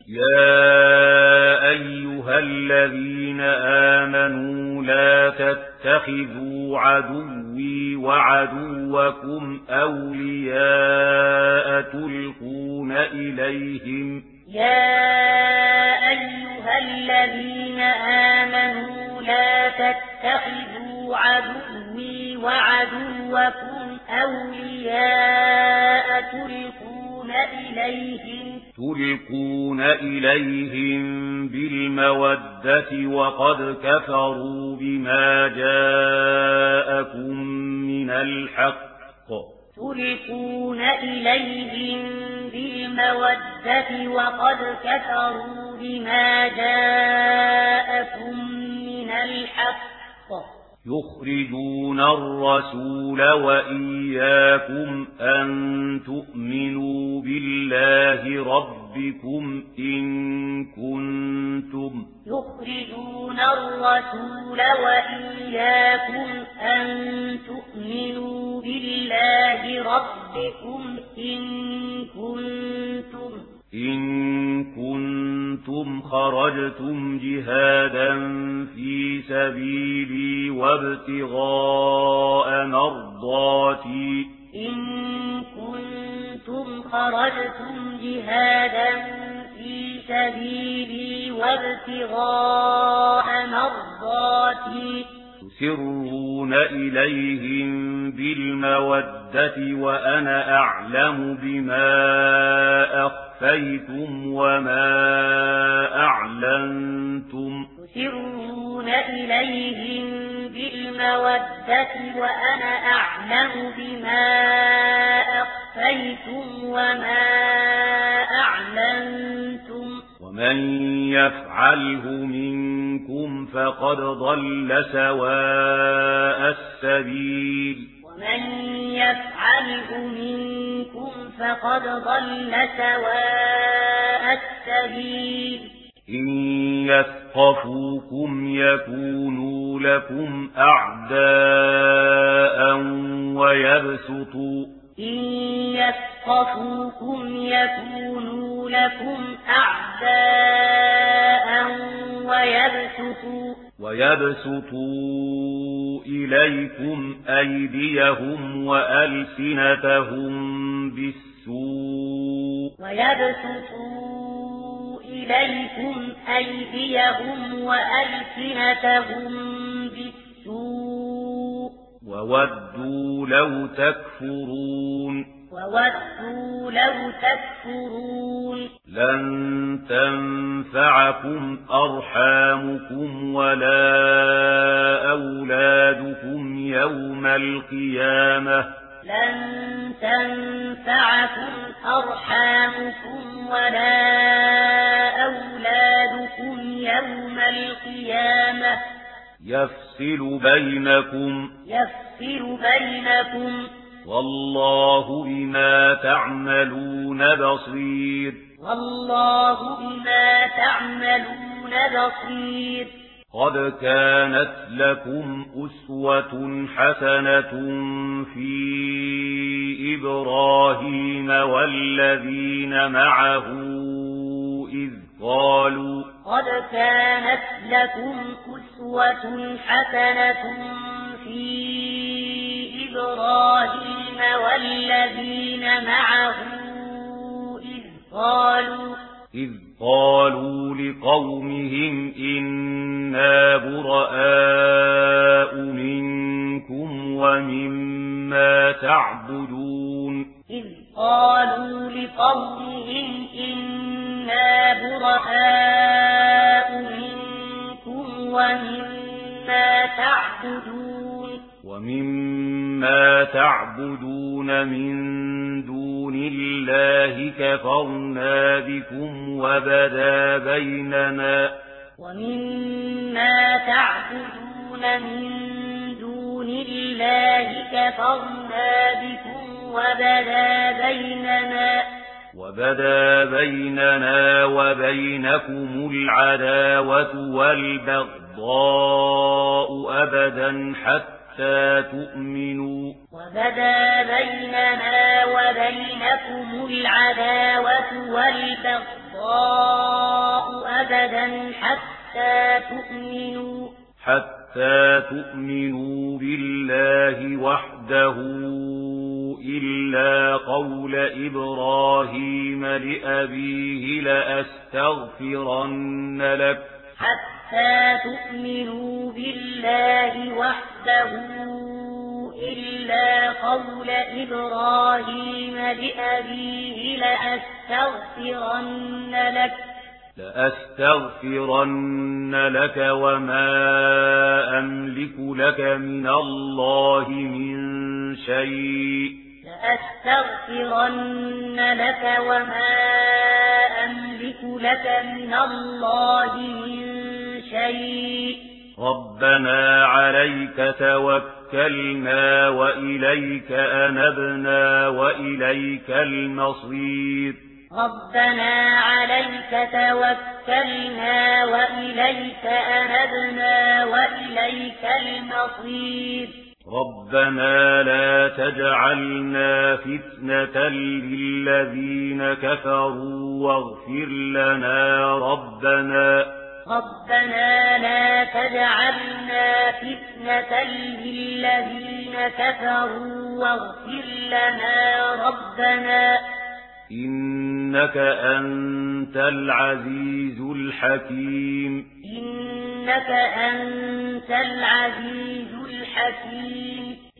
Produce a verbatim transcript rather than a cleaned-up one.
يا أيها الذين آمنوا لا تتخذوا عدوي وعدوكم أولياء تلقون إليهم يا أيها الذين آمنوا لا تتخذوا عدوي وعدوكم أولياء تلقون إليهم تلقون إليهم بالمودة وقد كفروا بما جاءكم من الحق تلقون إليهم بالمودة وقد كفروا بما جاءكم من الحق يخرجون الرسول وإياكم أن تؤمنوا بالله ربكم إن كنتم يخرجون الرسول وإياكم أن تؤمنوا بالله ربكم إن كنتم إن كنتم خرجتم جهادا في سبيلي وابتغاء مرضاتي إن كنتم خرجتم جهادا في سبيلي وابتغاء مرضاتي تسرون إليهم بالمودة وأنا أعلم بما أخفيتم وما أعلنتم تسرون إليهم بالمودة وأنا أعلم بما أخفيتم وما أعلنتم ومن يفعله منكم فقد ضل سواء السبيل ومن يفعله منكم فقد ضل سواء السبيل إن يثقفوكم يكونوا لكم أعداء ويبسطوا إن يثقفوكم يكونوا لكم أعداء ويبسطوا ويبسطوا إليكم أيديهم وألسنتهم بالسوء ويبسطوا إليكم أيديهم وألسنتهم بالسوء وودوا لو تكفرون وودوا لو تكفرون لن تنفعكم أرحامكم ولا أولادكم يوم القيامة لن تنفعكم أرحامكم ولا أولادكم يوم القيامة يفصل بينكم يفصل بينكم والله بما تعملون بصير والله بما تعملون بصير قد كانت لكم أسوة حسنة في إبراهيم والذين معه إذ قالوا قد كانت لكم أسوة حسنة في إبراهيم والذين معه إذ قالوا إذ قالوا لقومهم إنا براء منكم ومما تعبدون إذ قالوا لقومهم إنا براء منكم ومما تعبدون ومما تعبدون من دون الله كفرنا بكم وبدا بيننا ومما تعبدون من دون الله كفرنا بكم وبدا بيننا وبدا بيننا وبينكم العداوة والبغضاء أبدا حتى تؤمنوا وبدا بيننا وبينكم العداوة والبغضاء أبدا حتى تؤمنوا حتى تؤمنوا بالله وحده إلا قول إبراهيم لأبيه لأستغفرن لك حتى تؤمنوا بالله وحده إلا قول إبراهيم لأبيه لأستغفرن لك لأستغفرن لك وما أملك لك من الله من شيء لأستغفرن لك وما أملك لك من الله من شيء ربنا عليك توكلنا وإليك أنبنا وإليك المصير ربنا عليك توكلنا وإليك أنبنا وإليك المصير ربنا لا تجعلنا فتنة للذين كفروا واغفر لنا ربنا ربنا لا تجعلنا فتنة للذين كفروا واغفر لنا ربنا إنك أنت العزيز الحكيم إنك أنت العزيز الحكيم